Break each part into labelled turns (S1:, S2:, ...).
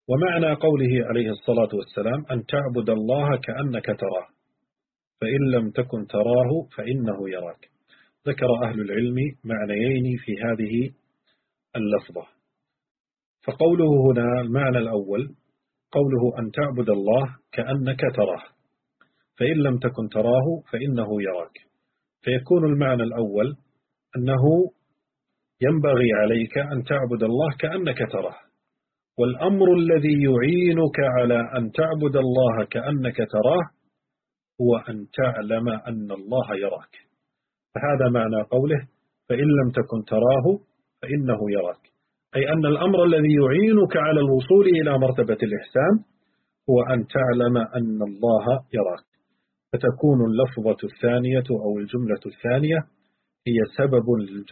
S1: ومعنى قوله عليه الصلاة والسلام أن تعبد الله كأنك تراه فإن لم تكن تراه فإنه يراك. ذكر أهل العلم معنيين في هذه اللفظة. فقوله هنا المعنى الأول قوله أن تعبد الله كأنك تراه فإن لم تكن تراه فإنه يراك، فيكون المعنى الأول أنه ينبغي عليك أن تعبد الله كأنك تراه، والأمر الذي يعينك على أن تعبد الله كأنك تراه هو أن تعلم أن الله يراك. فهذا معنى قوله فإن لم تكن تراه فإنه يراك، أي أن الأمر الذي يعينك على الوصول إلى مرتبة الإحسان هو أن تعلم أن الله يراك. فتكون اللفظة الثانية أو الجملة الثانية هي سبب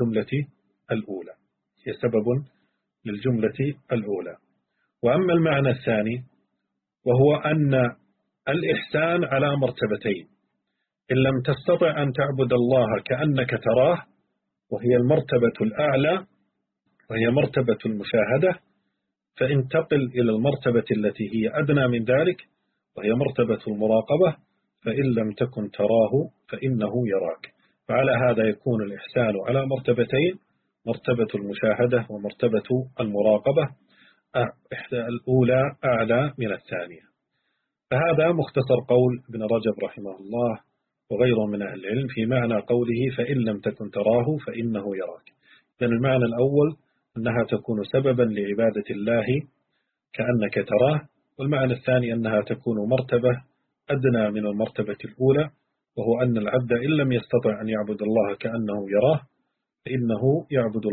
S1: للجملة الأولى. وأما المعنى الثاني وهو أن الإحسان على مرتبتين، إن لم تستطع أن تعبد الله كأنك تراه وهي المرتبة الأعلى وهي مرتبة المشاهدة، فانتقل إلى المرتبة التي هي أدنى من ذلك وهي مرتبة المراقبة، فإن لم تكن تراه فإنه يراك. فعلى هذا يكون الإحسان على مرتبتين، مرتبة المشاهدة ومرتبة المراقبة، الأولى أعلى من الثانية. فهذا مختصر قول ابن رجب رحمه الله وغيره من أهل العلم في معنى قوله فإن لم تكن تراه فإنه يراك. لأن المعنى الأول أنها تكون سببا لعبادة الله كأنك تراه، والمعنى الثاني أنها تكون مرتبة أدنى من المرتبة الأولى، وهو أن العبد إن لم يستطع أن يعبد الله كأنه يراه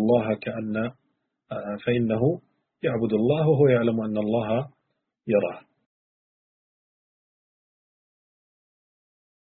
S1: فإنه يعبد الله وهو يعلم أن الله يراه.